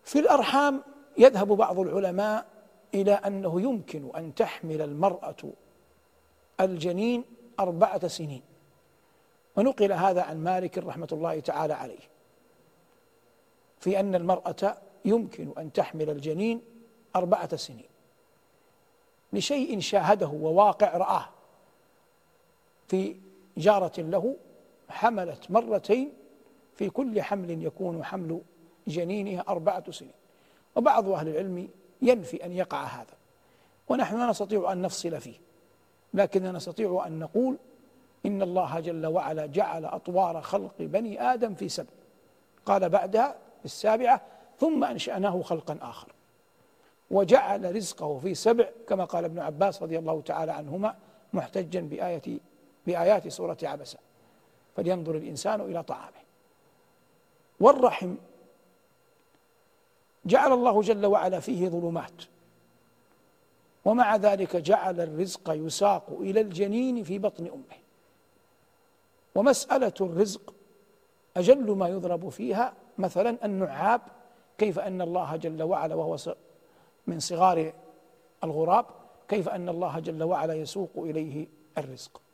في الأرحام يذهب بعض العلماء إلى أنه يمكن أن تحمل المرأة الجنين 4 سنين، ونقل هذا عن مالك رحمة الله تعالى عليه، في أن المرأة يمكن أن تحمل الجنين 4 سنين لشيء شاهده وواقع رآه في جارة له حملت 2 مرات، في كل حمل يكون حمل جنينها 4 سنين. وبعض أهل العلم ينفي أن يقع هذا، ونحن لا نستطيع أن نفصل فيه، لكننا نستطيع أن نقول إن الله جل وعلا جعل أطوار خلق بني آدم في 7، قال بعدها في 7 ثم أنشأناه خلقا آخر، وجعل رزقه في 7 كما قال ابن عباس رضي الله تعالى عنهما محتجا بآيات سورة عبسة، فلينظر الإنسان إلى طعامه. والرحم جعل الله جل وعلا فيه ظلمات، ومع ذلك جعل الرزق يساق إلى الجنين في بطن أمه. ومسألة الرزق أجل ما يضرب فيها مثلا النعاب، كيف أن الله جل وعلا وهو من صغار الغراب، كيف أن الله جل وعلا يسوق إليه الرزق.